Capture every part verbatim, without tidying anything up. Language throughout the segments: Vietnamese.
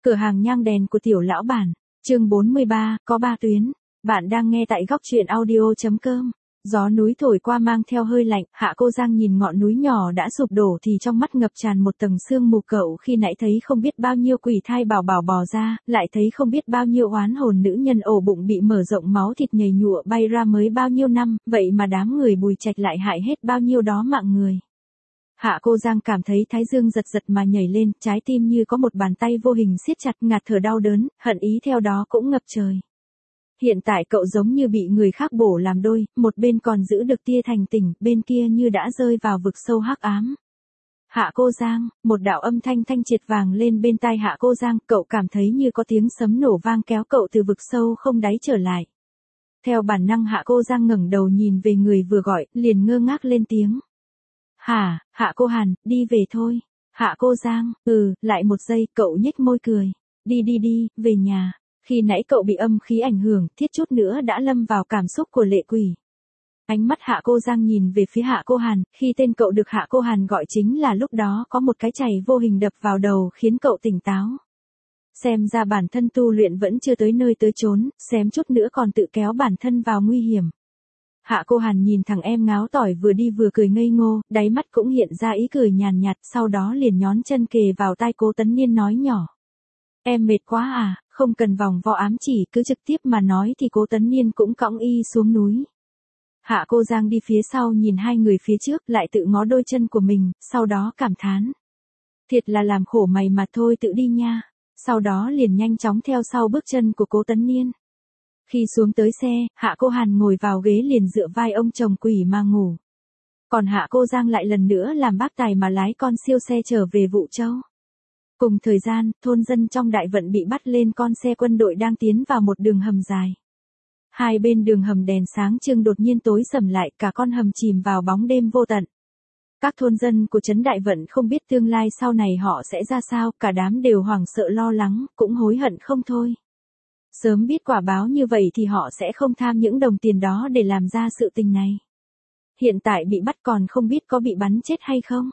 Cửa hàng nhang đèn của tiểu lão bản, chương bốn mươi ba, có ba tuyến. Bạn đang nghe tại góc truyện audio.com. Gió núi thổi qua mang theo hơi lạnh, Hạ Cô Giang nhìn ngọn núi nhỏ đã sụp đổ thì trong mắt ngập tràn một tầng sương mù. Cậu khi nãy thấy không biết bao nhiêu quỷ thai bảo bảo bò ra, lại thấy không biết bao nhiêu oán hồn nữ nhân ổ bụng bị mở rộng máu thịt nhầy nhụa bay ra mới bao nhiêu năm, vậy mà đám người Bùi Trạch lại hại hết bao nhiêu đó mạng người. Hạ Cô Giang cảm thấy thái dương giật giật mà nhảy lên, trái tim như có một bàn tay vô hình siết chặt, ngạt thở đau đớn, hận ý theo đó cũng ngập trời. Hiện tại cậu giống như bị người khác bổ làm đôi, một bên còn giữ được tia thành tỉnh, bên kia như đã rơi vào vực sâu hắc ám. Hạ Cô Giang, một đạo âm thanh thanh triệt vàng lên bên tai Hạ Cô Giang, cậu cảm thấy như có tiếng sấm nổ vang kéo cậu từ vực sâu không đáy trở lại. Theo bản năng Hạ Cô Giang ngẩng đầu nhìn về người vừa gọi, liền ngơ ngác lên tiếng. Hả, Hạ Cô Hàn, đi về thôi. Hạ Cô Giang, ừ, lại một giây, cậu nhếch môi cười. Đi đi đi, về nhà. Khi nãy cậu bị âm khí ảnh hưởng, thiết chút nữa đã lâm vào cảm xúc của lệ quỷ. Ánh mắt Hạ Cô Giang nhìn về phía Hạ Cô Hàn, khi tên cậu được Hạ Cô Hàn gọi chính là lúc đó có một cái chày vô hình đập vào đầu khiến cậu tỉnh táo. Xem ra bản thân tu luyện vẫn chưa tới nơi tới chốn, xém chút nữa còn tự kéo bản thân vào nguy hiểm. Hạ Cô Hàn nhìn thằng em ngáo tỏi vừa đi vừa cười ngây ngô, đáy mắt cũng hiện ra ý cười nhàn nhạt, sau đó liền nhón chân kề vào tai Cố Tấn Niên nói nhỏ. Em mệt quá à, không cần vòng vo ám chỉ, cứ trực tiếp mà nói thì Cố Tấn Niên cũng cõng y xuống núi. Hạ Cô Giang đi phía sau nhìn hai người phía trước, lại tự ngó đôi chân của mình, sau đó cảm thán. Thiệt là làm khổ mày mà thôi, tự đi nha. Sau đó liền nhanh chóng theo sau bước chân của Cố Tấn Niên. Khi xuống tới xe, Hạ Cô Hàn ngồi vào ghế liền dựa vai ông chồng quỷ mà ngủ. Còn Hạ Cô Giang lại lần nữa làm bác tài mà lái con siêu xe trở về Vũ Châu. Cùng thời gian, thôn dân trong Đại Vận bị bắt lên con xe quân đội đang tiến vào một đường hầm dài. Hai bên đường hầm đèn sáng trưng đột nhiên tối sầm lại, cả con hầm chìm vào bóng đêm vô tận. Các thôn dân của trấn Đại Vận không biết tương lai sau này họ sẽ ra sao, cả đám đều hoảng sợ lo lắng, cũng hối hận không thôi. Sớm biết quả báo như vậy thì họ sẽ không tham những đồng tiền đó để làm ra sự tình này. Hiện tại bị bắt còn không biết có bị bắn chết hay không.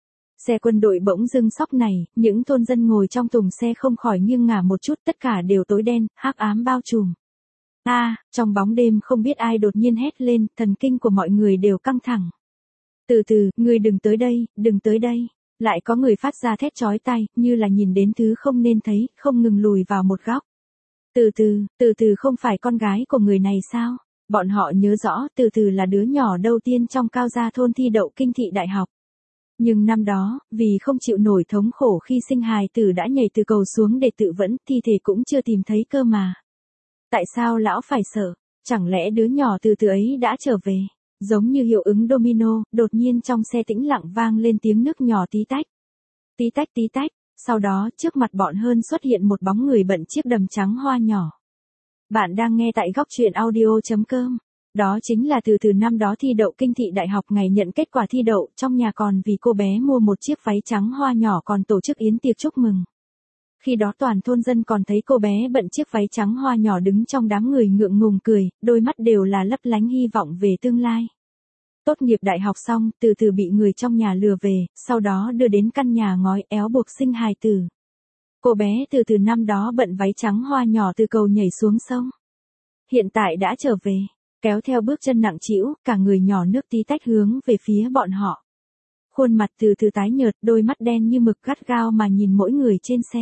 Xe quân đội bỗng dưng sóc này, những thôn dân ngồi trong thùng xe không khỏi nghiêng ngả một chút, tất cả đều tối đen, hắc ám bao trùm. A, à, trong bóng đêm không biết ai đột nhiên hét lên, thần kinh của mọi người đều căng thẳng. Từ từ, ngươi đừng tới đây, đừng tới đây. Lại có người phát ra thét chói tai, như là nhìn đến thứ không nên thấy, không ngừng lùi vào một góc. Từ từ, từ từ không phải con gái của người này sao? Bọn họ nhớ rõ, từ từ là đứa nhỏ đầu tiên trong Cao Gia thôn thi đậu kinh thị đại học. Nhưng năm đó, vì không chịu nổi thống khổ khi sinh hài tử đã nhảy từ cầu xuống để tự vẫn, thi thể cũng chưa tìm thấy cơ mà. Tại sao lão phải sợ? Chẳng lẽ đứa nhỏ từ từ ấy đã trở về? Giống như hiệu ứng domino, đột nhiên trong xe tĩnh lặng vang lên tiếng nước nhỏ tí tách. Tí tách tí tách. Sau đó, trước mặt bọn hơn xuất hiện một bóng người bận chiếc đầm trắng hoa nhỏ. Bạn đang nghe tại góc truyện audio.com. Đó chính là từ từ năm đó thi đậu kinh thị đại học, ngày nhận kết quả thi đậu, trong nhà còn vì cô bé mua một chiếc váy trắng hoa nhỏ còn tổ chức yến tiệc chúc mừng. Khi đó toàn thôn dân còn thấy cô bé bận chiếc váy trắng hoa nhỏ đứng trong đám người ngượng ngùng cười, đôi mắt đều là lấp lánh hy vọng về tương lai. Tốt nghiệp đại học xong, từ từ bị người trong nhà lừa về, sau đó đưa đến căn nhà ngói éo buộc sinh hài tử. Cô bé từ từ năm đó bận váy trắng hoa nhỏ từ cầu nhảy xuống sông. Hiện tại đã trở về, kéo theo bước chân nặng trĩu, cả người nhỏ nước tí tách hướng về phía bọn họ. Khuôn mặt từ từ tái nhợt, đôi mắt đen như mực gắt gao mà nhìn mỗi người trên xe.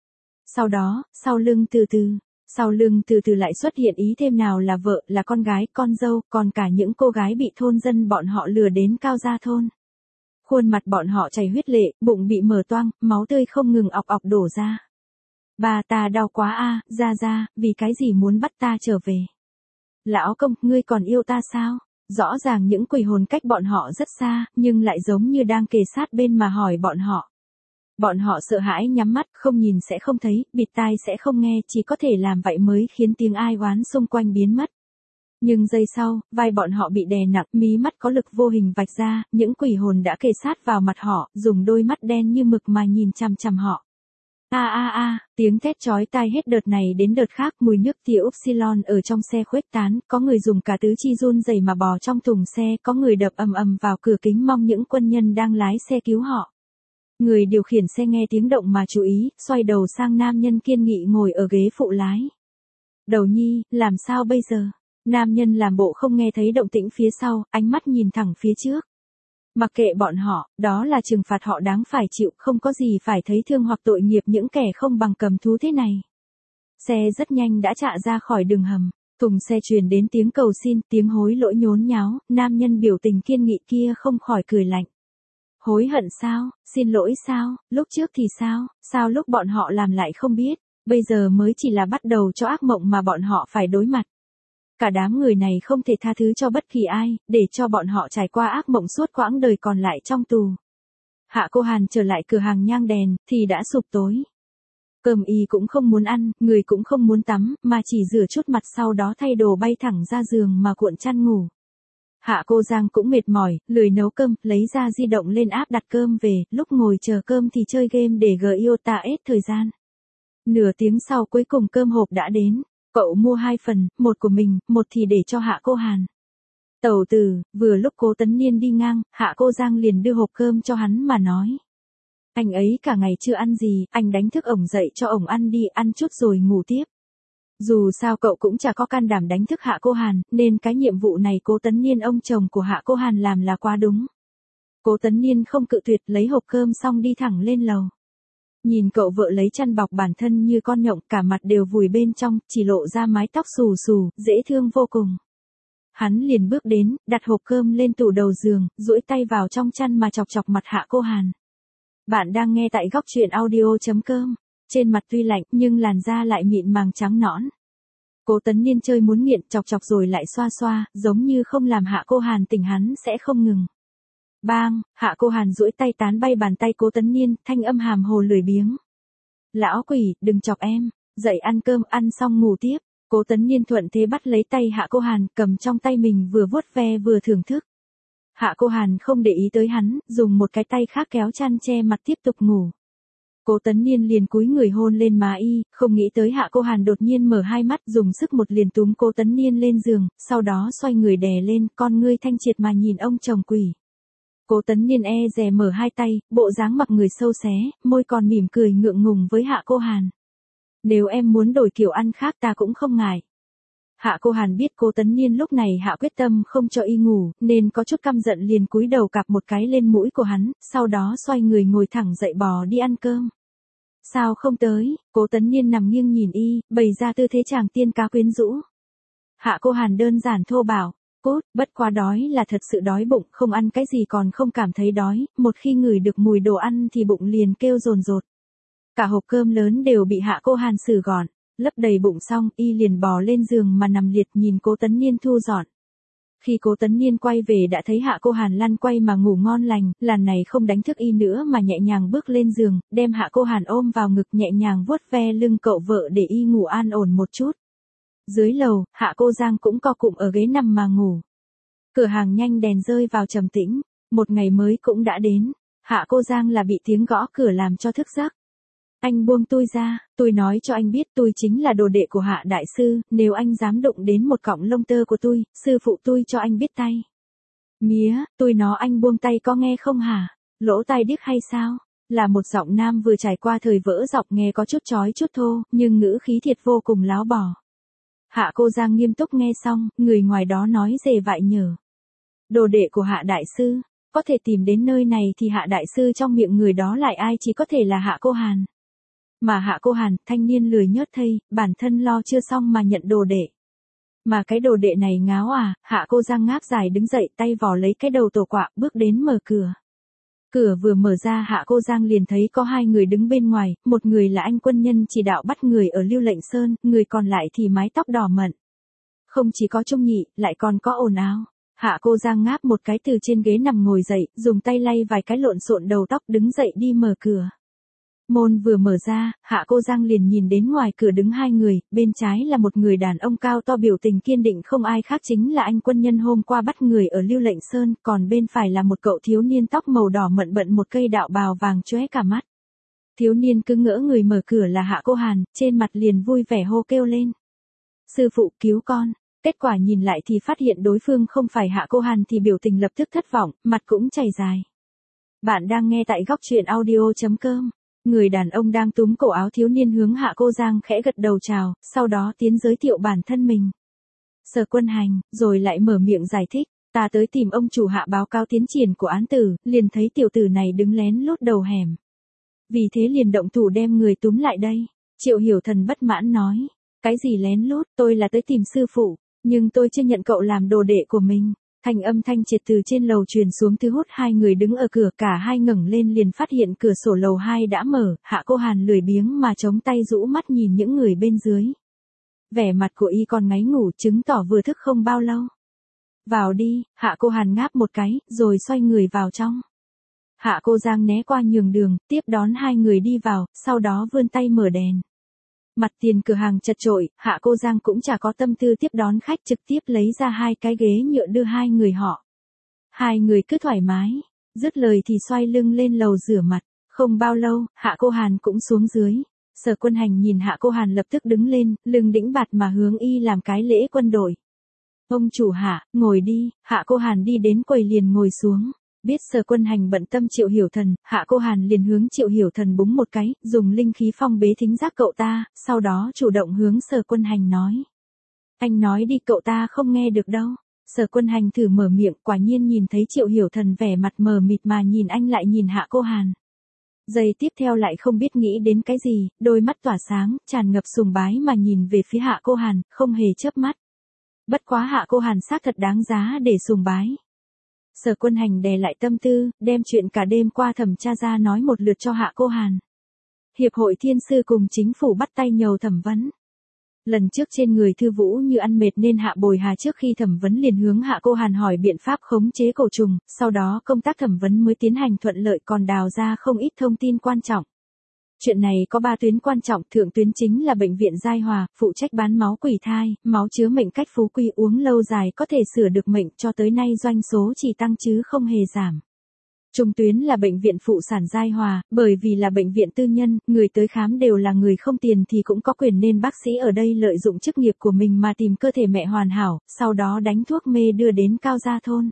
Sau đó, sau lưng từ từ, sau lưng từ từ lại xuất hiện ý thêm nào là vợ, là con gái, con dâu, còn cả những cô gái bị thôn dân bọn họ lừa đến Cao Gia thôn. Khuôn mặt bọn họ chảy huyết lệ, bụng bị mở toang, máu tươi không ngừng ọc ọc đổ ra. Bà ta đau quá a, ra ra, vì cái gì muốn bắt ta trở về? Lão công, ngươi còn yêu ta sao? Rõ ràng những quỷ hồn cách bọn họ rất xa, nhưng lại giống như đang kề sát bên mà hỏi bọn họ. Bọn họ sợ hãi nhắm mắt, không nhìn sẽ không thấy, bịt tai sẽ không nghe, chỉ có thể làm vậy mới khiến tiếng ai oán xung quanh biến mất. Nhưng giây sau, vai bọn họ bị đè nặng, mí mắt có lực vô hình vạch ra, những quỷ hồn đã kề sát vào mặt họ, dùng đôi mắt đen như mực mà nhìn chằm chằm họ. A a a, tiếng thét chói tai hết đợt này đến đợt khác, mùi nước tia upsilon ở trong xe khuếch tán, có người dùng cả tứ chi run rẩy mà bò trong thùng xe, có người đập ầm ầm vào cửa kính mong những quân nhân đang lái xe cứu họ. Người điều khiển xe nghe tiếng động mà chú ý, xoay đầu sang nam nhân kiên nghị ngồi ở ghế phụ lái. Đầu nhi, làm sao bây giờ? Nam nhân làm bộ không nghe thấy động tĩnh phía sau, ánh mắt nhìn thẳng phía trước. Mặc kệ bọn họ, đó là trừng phạt họ đáng phải chịu, không có gì phải thấy thương hoặc tội nghiệp những kẻ không bằng cầm thú thế này. Xe rất nhanh đã chạy ra khỏi đường hầm, thùng xe truyền đến tiếng cầu xin, tiếng hối lỗi nhốn nháo, nam nhân biểu tình kiên nghị kia không khỏi cười lạnh. Hối hận sao, xin lỗi sao, lúc trước thì sao, sao lúc bọn họ làm lại không biết, bây giờ mới chỉ là bắt đầu cho ác mộng mà bọn họ phải đối mặt. Cả đám người này không thể tha thứ cho bất kỳ ai, để cho bọn họ trải qua ác mộng suốt quãng đời còn lại trong tù. Hạ Cô Hàn trở lại cửa hàng nhang đèn, thì đã sụp tối. Cơm y cũng không muốn ăn, người cũng không muốn tắm, mà chỉ rửa chút mặt sau đó thay đồ bay thẳng ra giường mà cuộn chăn ngủ. Hạ Cô Giang cũng mệt mỏi, lười nấu cơm, lấy ra di động lên app đặt cơm về, lúc ngồi chờ cơm thì chơi game để giê i ô ta ét thời gian. Nửa tiếng sau cuối cùng cơm hộp đã đến. Cậu mua hai phần, một của mình, một thì để cho Hạ Cô Hàn. Tẩu tử, vừa lúc Cố Tấn Niên đi ngang, Hạ Cô Giang liền đưa hộp cơm cho hắn mà nói. Anh ấy cả ngày chưa ăn gì, anh đánh thức ổng dậy cho ổng ăn đi, ăn chút rồi ngủ tiếp. Dù sao cậu cũng chả có can đảm đánh thức Hạ Cô Hàn, nên cái nhiệm vụ này Cố Tấn Niên ông chồng của Hạ Cô Hàn làm là quá đúng. Cố Tấn Niên không cự tuyệt, lấy hộp cơm xong đi thẳng lên lầu. Nhìn cậu vợ lấy chăn bọc bản thân như con nhộng, cả mặt đều vùi bên trong, chỉ lộ ra mái tóc xù xù, dễ thương vô cùng. Hắn liền bước đến, đặt hộp cơm lên tủ đầu giường, duỗi tay vào trong chăn mà chọc chọc mặt Hạ Cô Hàn. Bạn đang nghe tại góc truyện audio chấm com. Trên mặt tuy lạnh nhưng làn da lại mịn màng trắng nõn. Cố Tấn Niên chơi muốn nghiện, chọc chọc rồi lại xoa xoa, giống như không làm Hạ Cô Hàn tỉnh hắn sẽ không ngừng. Bang, Hạ Cô Hàn duỗi tay tán bay bàn tay Cố Tấn Niên, thanh âm hàm hồ lười biếng. Lão quỷ, đừng chọc em, dậy ăn cơm, ăn xong ngủ tiếp. Cố Tấn Niên thuận thế bắt lấy tay Hạ Cô Hàn, cầm trong tay mình vừa vuốt ve vừa thưởng thức. Hạ Cô Hàn không để ý tới hắn, dùng một cái tay khác kéo chăn che mặt tiếp tục ngủ. Cố Tấn Niên liền cúi người hôn lên má y, không nghĩ tới Hạ Cô Hàn đột nhiên mở hai mắt, dùng sức một liền túm Cố Tấn Niên lên giường, sau đó xoay người đè lên, con ngươi thanh triệt mà nhìn ông chồng quỷ. Cố Tấn Niên e dè mở hai tay, bộ dáng mặc người sâu xé, môi còn mỉm cười ngượng ngùng với Hạ Cô Hàn. Nếu em muốn đổi kiểu ăn khác ta cũng không ngại. Hạ Cô Hàn biết Cố Tấn Niên lúc này hạ quyết tâm không cho y ngủ, nên có chút căm giận liền cúi đầu cạp một cái lên mũi của hắn, sau đó xoay người ngồi thẳng dậy bò đi ăn cơm. Sao không tới? Cố Tấn Niên nằm nghiêng nhìn y, bày ra tư thế chàng tiên cá quyến rũ. Hạ Cô Hàn đơn giản thô bạo. Cốt, bất quá đói là thật sự đói bụng, không ăn cái gì còn không cảm thấy đói, một khi ngửi được mùi đồ ăn thì bụng liền kêu rồn rột. Cả hộp cơm lớn đều bị Hạ Cô Hàn xử gọn, lấp đầy bụng xong, y liền bò lên giường mà nằm liệt nhìn Cố Tấn Niên thu dọn. Khi Cố Tấn Niên quay về đã thấy Hạ Cô Hàn lăn quay mà ngủ ngon lành, lần này không đánh thức y nữa mà nhẹ nhàng bước lên giường, đem Hạ Cô Hàn ôm vào ngực nhẹ nhàng vuốt ve lưng cậu vợ để y ngủ an ổn một chút. Dưới lầu, Hạ Cô Giang cũng co cụm ở ghế nằm mà ngủ. Cửa hàng nhanh đèn rơi vào trầm tĩnh, một ngày mới cũng đã đến. Hạ Cô Giang là bị tiếng gõ cửa làm cho thức giấc. Anh buông tôi ra, tôi nói cho anh biết tôi chính là đồ đệ của Hạ đại sư, nếu anh dám đụng đến một cọng lông tơ của tôi, sư phụ tôi cho anh biết tay. Mía, tôi nói anh buông tay có nghe không hả? Lỗ tai điếc hay sao? Là một giọng nam vừa trải qua thời vỡ dọc nghe có chút chói chút thô, nhưng ngữ khí thiệt vô cùng láo bò. Hạ Cô Giang nghiêm túc nghe xong, người ngoài đó nói dề vại nhở. Đồ đệ của Hạ đại sư, có thể tìm đến nơi này thì Hạ đại sư trong miệng người đó lại ai chỉ có thể là Hạ Cô Hàn. Mà Hạ Cô Hàn, thanh niên lười nhớt thây, bản thân lo chưa xong mà nhận đồ đệ. Mà cái đồ đệ này ngáo à, Hạ Cô Giang ngáp dài đứng dậy tay vò lấy cái đầu tổ quạ, bước đến mở cửa. Cửa vừa mở ra Hạ Cô Giang liền thấy có hai người đứng bên ngoài, một người là anh quân nhân chỉ đạo bắt người ở Lưu Lệnh Sơn, người còn lại thì mái tóc đỏ mận. Không chỉ có Trung Nhị, lại còn có ồn ào. Hạ Cô Giang ngáp một cái từ trên ghế nằm ngồi dậy, dùng tay lay vài cái lộn xộn đầu tóc đứng dậy đi mở cửa. Môn vừa mở ra, Hạ Cô Giang liền nhìn đến ngoài cửa đứng hai người, bên trái là một người đàn ông cao to biểu tình kiên định không ai khác chính là anh quân nhân hôm qua bắt người ở Lưu Lệnh Sơn, còn bên phải là một cậu thiếu niên tóc màu đỏ mận bận một cây đạo bào vàng chóe cả mắt. Thiếu niên cứ ngỡ người mở cửa là Hạ Cô Hàn, trên mặt liền vui vẻ hô kêu lên. Sư phụ cứu con, kết quả nhìn lại thì phát hiện đối phương không phải Hạ Cô Hàn thì biểu tình lập tức thất vọng, mặt cũng chảy dài. Bạn đang nghe tại góc truyện audio.com. Người đàn ông đang túm cổ áo thiếu niên hướng Hạ Cô Giang khẽ gật đầu chào, sau đó tiến giới thiệu bản thân mình. Sở Quân Hành, rồi lại mở miệng giải thích, ta tới tìm ông chủ Hạ báo cáo tiến triển của án tử, liền thấy tiểu tử này đứng lén lút đầu hẻm. Vì thế liền động thủ đem người túm lại đây. Triệu Hiểu Thần bất mãn nói, cái gì lén lút, tôi là tới tìm sư phụ, nhưng tôi chưa nhận cậu làm đồ đệ của mình. Thanh âm thanh triệt từ trên lầu truyền xuống thu hút hai người đứng ở cửa, cả hai ngẩng lên liền phát hiện cửa sổ lầu hai đã mở, Hạ Cô Hàn lười biếng mà chống tay rũ mắt nhìn những người bên dưới. Vẻ mặt của y còn ngáy ngủ, chứng tỏ vừa thức không bao lâu. Vào đi, Hạ Cô Hàn ngáp một cái, rồi xoay người vào trong. Hạ Cô Giang né qua nhường đường, tiếp đón hai người đi vào, sau đó vươn tay mở đèn. Mặt tiền cửa hàng chật chội, Hạ Cô Giang cũng chả có tâm tư tiếp đón khách, trực tiếp lấy ra hai cái ghế nhựa đưa hai người họ. Hai người cứ thoải mái, dứt lời thì xoay lưng lên lầu rửa mặt. Không bao lâu, Hạ Cô Hàn cũng xuống dưới. Sở Quân Hành nhìn Hạ Cô Hàn lập tức đứng lên, lưng đĩnh bạt mà hướng y làm cái lễ quân đội. Ông chủ Hạ, ngồi đi. Hạ Cô Hàn đi đến quầy liền ngồi xuống. Biết Sở Quân Hành bận tâm Triệu Hiểu Thần, Hạ Cô Hàn liền hướng Triệu Hiểu Thần búng một cái, dùng linh khí phong bế thính giác cậu ta, sau đó chủ động hướng Sở Quân Hành nói. Anh nói đi, cậu ta không nghe được đâu. Sở Quân Hành thử mở miệng, quả nhiên nhìn thấy Triệu Hiểu Thần vẻ mặt mờ mịt mà nhìn anh lại nhìn Hạ Cô Hàn. Giây tiếp theo lại không biết nghĩ đến cái gì, đôi mắt tỏa sáng, tràn ngập sùng bái mà nhìn về phía Hạ Cô Hàn, không hề chớp mắt. Bất quá Hạ Cô Hàn xác thật đáng giá để sùng bái. Sở Quân Hành đè lại tâm tư, đem chuyện cả đêm qua thẩm tra ra nói một lượt cho Hạ Cô Hàn. Hiệp hội Thiên Sư cùng chính phủ bắt tay nhầu thẩm vấn. Lần trước trên người Thư Vũ như ăn mệt nên Hạ Bồi Hà trước khi thẩm vấn liền hướng Hạ Cô Hàn hỏi biện pháp khống chế cổ trùng, sau đó công tác thẩm vấn mới tiến hành thuận lợi, còn đào ra không ít thông tin quan trọng. Chuyện này có ba tuyến quan trọng, thượng tuyến chính là bệnh viện Giai Hòa, phụ trách bán máu quỷ thai, máu chứa mệnh cách phú quý uống lâu dài có thể sửa được mệnh, cho tới nay doanh số chỉ tăng chứ không hề giảm. Trung tuyến là bệnh viện phụ sản Giai Hòa, bởi vì là bệnh viện tư nhân, người tới khám đều là người không tiền thì cũng có quyền, nên bác sĩ ở đây lợi dụng chức nghiệp của mình mà tìm cơ thể mẹ hoàn hảo, sau đó đánh thuốc mê đưa đến Cao Gia Thôn.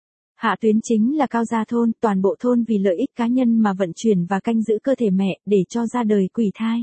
Hạ tuyến chính là Cao Gia Thôn, toàn bộ thôn vì lợi ích cá nhân mà vận chuyển và canh giữ cơ thể mẹ, để cho ra đời quỷ thai.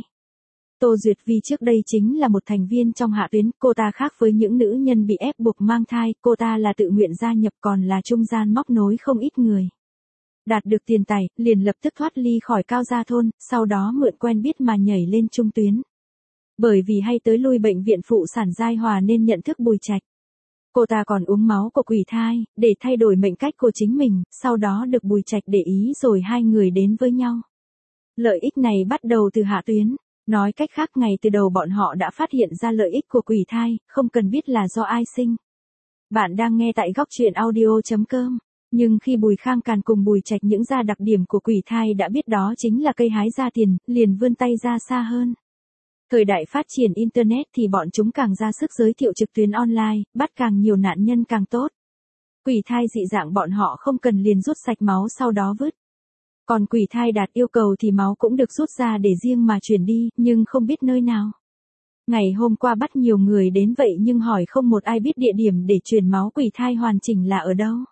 Tô Duyệt Vi trước đây chính là một thành viên trong hạ tuyến, cô ta khác với những nữ nhân bị ép buộc mang thai, cô ta là tự nguyện gia nhập, còn là trung gian móc nối không ít người. Đạt được tiền tài, liền lập tức thoát ly khỏi Cao Gia Thôn, sau đó mượn quen biết mà nhảy lên trung tuyến. Bởi vì hay tới lui bệnh viện phụ sản Giai Hòa nên nhận thức Bùi Trạch. Cô ta còn uống máu của quỷ thai, để thay đổi mệnh cách của chính mình, sau đó được Bùi Trạch để ý rồi hai người đến với nhau. Lợi ích này bắt đầu từ hạ tuyến. Nói cách khác, ngày từ đầu bọn họ đã phát hiện ra lợi ích của quỷ thai, không cần biết là do ai sinh. Bạn đang nghe tại góc truyện audio.com. Nhưng khi Bùi Khang Càn cùng Bùi Trạch những ra đặc điểm của quỷ thai đã biết đó chính là cây hái ra tiền, liền vươn tay ra xa hơn. Thời đại phát triển Internet thì bọn chúng càng ra sức giới thiệu trực tuyến online, bắt càng nhiều nạn nhân càng tốt. Quỷ thai dị dạng bọn họ không cần liền rút sạch máu sau đó vứt. Còn quỷ thai đạt yêu cầu thì máu cũng được rút ra để riêng mà chuyển đi, nhưng không biết nơi nào. Ngày hôm qua bắt nhiều người đến vậy nhưng hỏi không một ai biết địa điểm để chuyển máu quỷ thai hoàn chỉnh là ở đâu.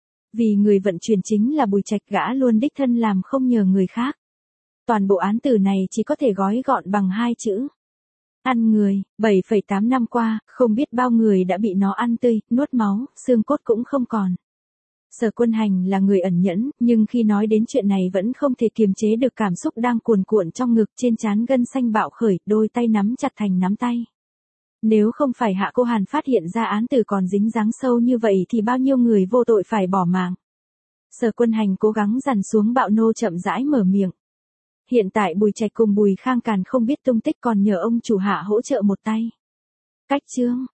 Vì người vận chuyển chính là Bùi Trạch, gã luôn đích thân làm không nhờ người khác. Toàn bộ án tử này chỉ có thể gói gọn bằng hai chữ. Ăn người. bảy phẩy tám năm qua, không biết bao người đã bị nó ăn tươi, nuốt máu, xương cốt cũng không còn. Sở Quân Hành là người ẩn nhẫn, nhưng khi nói đến chuyện này vẫn không thể kiềm chế được cảm xúc đang cuồn cuộn trong ngực, trên trán gân xanh bạo khởi, đôi tay nắm chặt thành nắm tay. Nếu không phải Hạ Cô Hàn phát hiện ra án tử còn dính dáng sâu như vậy thì bao nhiêu người vô tội phải bỏ mạng. Sở Quân Hành cố gắng dằn xuống bạo nộ, chậm rãi mở miệng. Hiện tại Bùi Trạch cùng Bùi Khang Càn không biết tung tích, còn nhờ ông chủ Hạ hỗ trợ một tay. Cách chương,